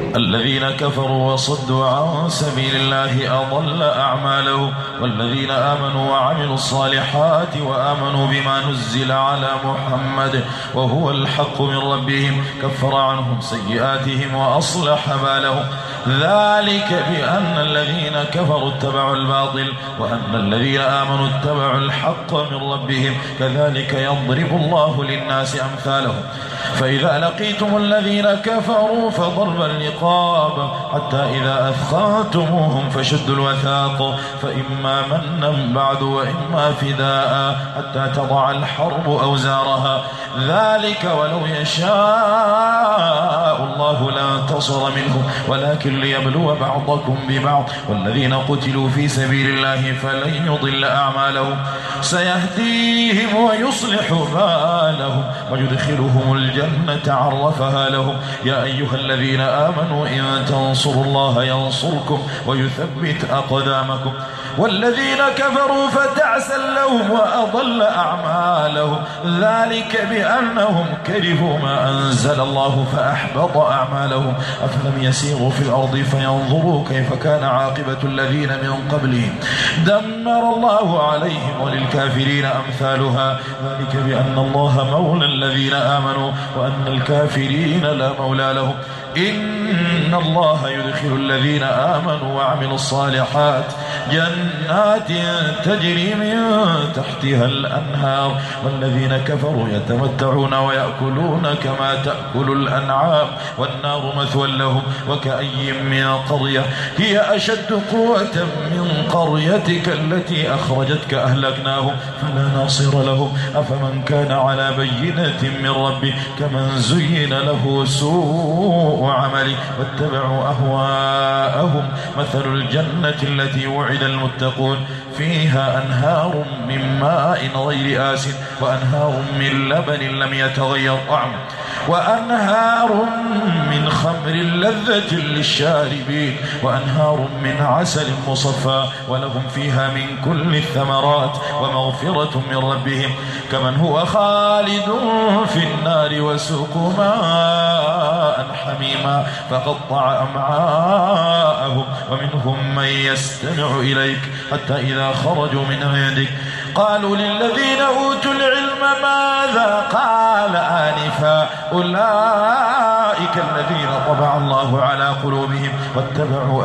الذين كفروا وصدوا عن سبيل الله أضل أعمالهم. والذين آمنوا وعملوا الصالحات وآمنوا بما نزل على محمد وهو الحق من ربهم كفر عنهم سيئاتهم وأصلح بالهم. ذلك بأن الذين كفروا اتبعوا الباطل وأن الذين آمنوا اتبعوا الحق من ربهم كذلك يضرب الله للناس أمثالهم. فإذا لقيتم الذين كفروا فضرب الرقاب حتى إذا أثخنتموهم فشدوا الوثاق فإما منا بعد وإما فداء حتى تضع الحرب أوزارها. ذلك ولو يشاء الله لانتصر منهم ولكن ليبلو بعضكم ببعض. والذين قتلوا في سبيل الله فلن يضل أعمالهم سيهديهم ويصلح بالهم ويدخلهم الجنة عرفها لهم. يا أيها الذين آمنوا إن تنصروا الله ينصركم ويثبت أقدامكم. والذين كفروا فتعسا لهم وأضل أعمالهم. ذلك بأنهم كرهوا ما أنزل الله فأحبط أعمالهم. أفلم يسيروا في الأرض فينظروا كيف كان عاقبة الذين من قبلهم دمر الله عليهم وللكافرين أمثالها. ذلك بأن الله مولى الذين آمنوا وأن الكافرين لا مولى لهم. إن الله يدخل الذين آمنوا وعملوا الصالحات جنات تجري من تحتها الأنهار. والذين كفروا يتمتعون ويأكلون كما تأكل الأنعام والنار مثوى لهم. وكأي من قرية هي أشد قوة من قريتك التي أخرجتك أهلكناهم فلا ناصر لهم. أفمن كان على بينة من ربه كمن زين له سوء عمله واتبعوا أهواءهم. مثل الجنة التي وعد المتقون فيها أنهار من ماء غير آسن وأنهار من لبن لم يتغير طعمه وأنهار من خمر لذة للشاربين وأنهار من عسل مصفى ولهم فيها من كل الثمرات ومغفرة من ربهم كمن هو خالد في النار وسقوا ماء حميما فقطع أمعاءهم. ومنهم من يستمع إليك حتى إذا خرجوا من عندك قالوا للذين أوتوا العلم ماذا قال آنفا أولئك الذين طبع الله على قلوبهم واتبعوا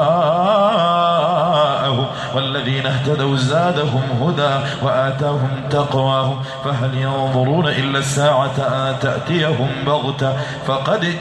أهواءهم. والذين اهتدوا زادهم هدى وآتاهم تقواهم. فهل ينظرون إلا الساعة أن تأتيهم بغتة فقد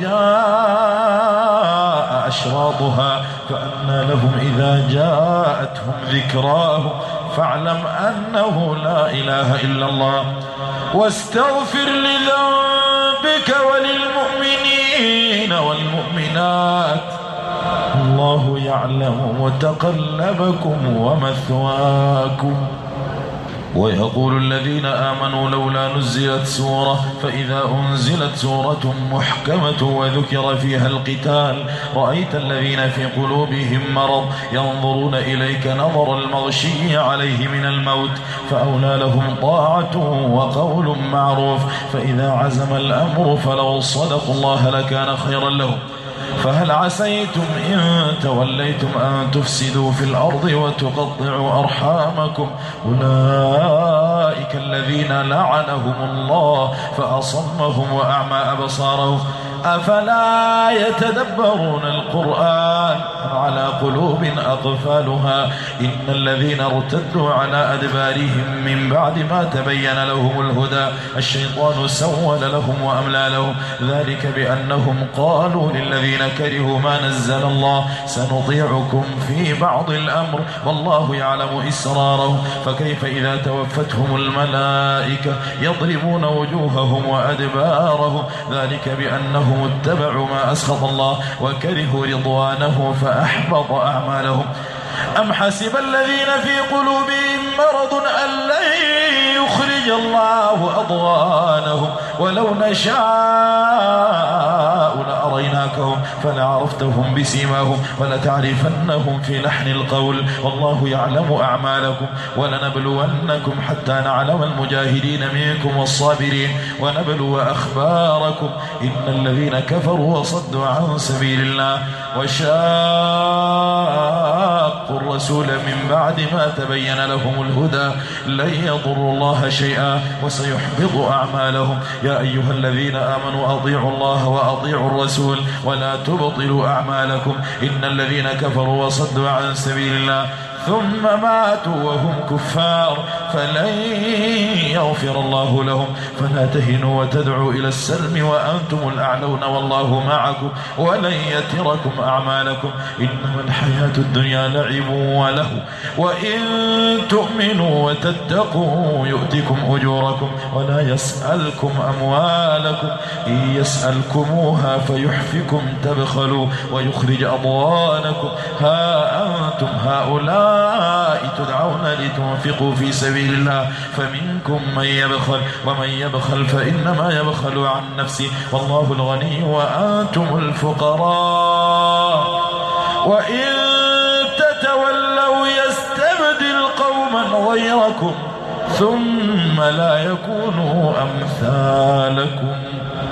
جاء أشراطها فأنى لهم إذا جاءتهم ذكراهم. فاعلم أنه لا إله إلا الله واستغفر لذنبك وللمؤمنين والمؤمنات الله يعلم متقلبكم ومثواكم. ويقول الذين آمنوا لولا نزلت سورة فإذا أنزلت سورة محكمة وذكر فيها القتال رأيت الذين في قلوبهم مرض ينظرون إليك نظر المغشي عليه من الموت فأولى لهم طاعة وقول معروف. فإذا عزم الأمر فلو صدقوا الله لكان خيرا لهم. فهل عسيتم إن توليتم أن تفسدوا في الأرض وتقطعوا أرحامكم أولئك الذين لعنهم الله فأصمهم وأعمى أبصارهم أفلا يتدبرون القرآن أم على قلوب أقفالها. إن الذين ارتدوا على أدبارهم من بعد ما تبين لهم الهدى الشيطان سول لهم وأملى لهم. ذلك بأنهم قالوا للذين كرهوا ما نزل الله سنطيعكم في بعض الأمر والله يعلم إسرارهم. فكيف إذا توفتهم الملائكة يضربون وجوههم وأدبارهم. ذلك بأنهم اتبعوا ما أسخط الله وكرهوا رضوانه فأحبط أعمالهم. أم حسب الذين في قلوبهم مرض أن لن يخرج يخرج الله أضغانهم ولو نشاء لأريناكهم فلعرفتهم بسيماهم ولتعرفنهم في لحن القول والله يعلم أعمالكم ولنبلونكم حتى نعلم المجاهدين منكم والصابرين ونبلو أخباركم إن الذين كفروا وصدوا عن سبيل الله وشاقوا الرسول من بعد ما تبين لهم الهدى لن يضروا الله شيئا وسيحبط أعمالهم يا أيها الذين آمنوا أطيعوا الله وأطيعوا الرسول ولا تبطلوا أعمالكم إن الذين كفروا وصدوا عن سبيل الله ثم ماتوا وهم كفار فلن يغفر الله لهم فلا تهنوا وتدعوا إلى السلم وأنتم الأعلون والله معكم ولن يتركم أعمالكم إنما الحياة الدنيا لعب وله وإن تؤمنوا وتتقوا يؤتكم أجوركم ولا يسألكم أموالكم إن يسألكموها فيحفكم تبخلوا ويخرج أضغانكم ها أنتم هؤلاء تدعون لتنفقوا في سبيل الله فمنكم من يبخل ومن يبخل فإنما يبخل عن نفسه والله الغني وأنتم الفقراء وإن تتولوا يستبدل قوما غيركم ثم لا يكونوا أمثالكم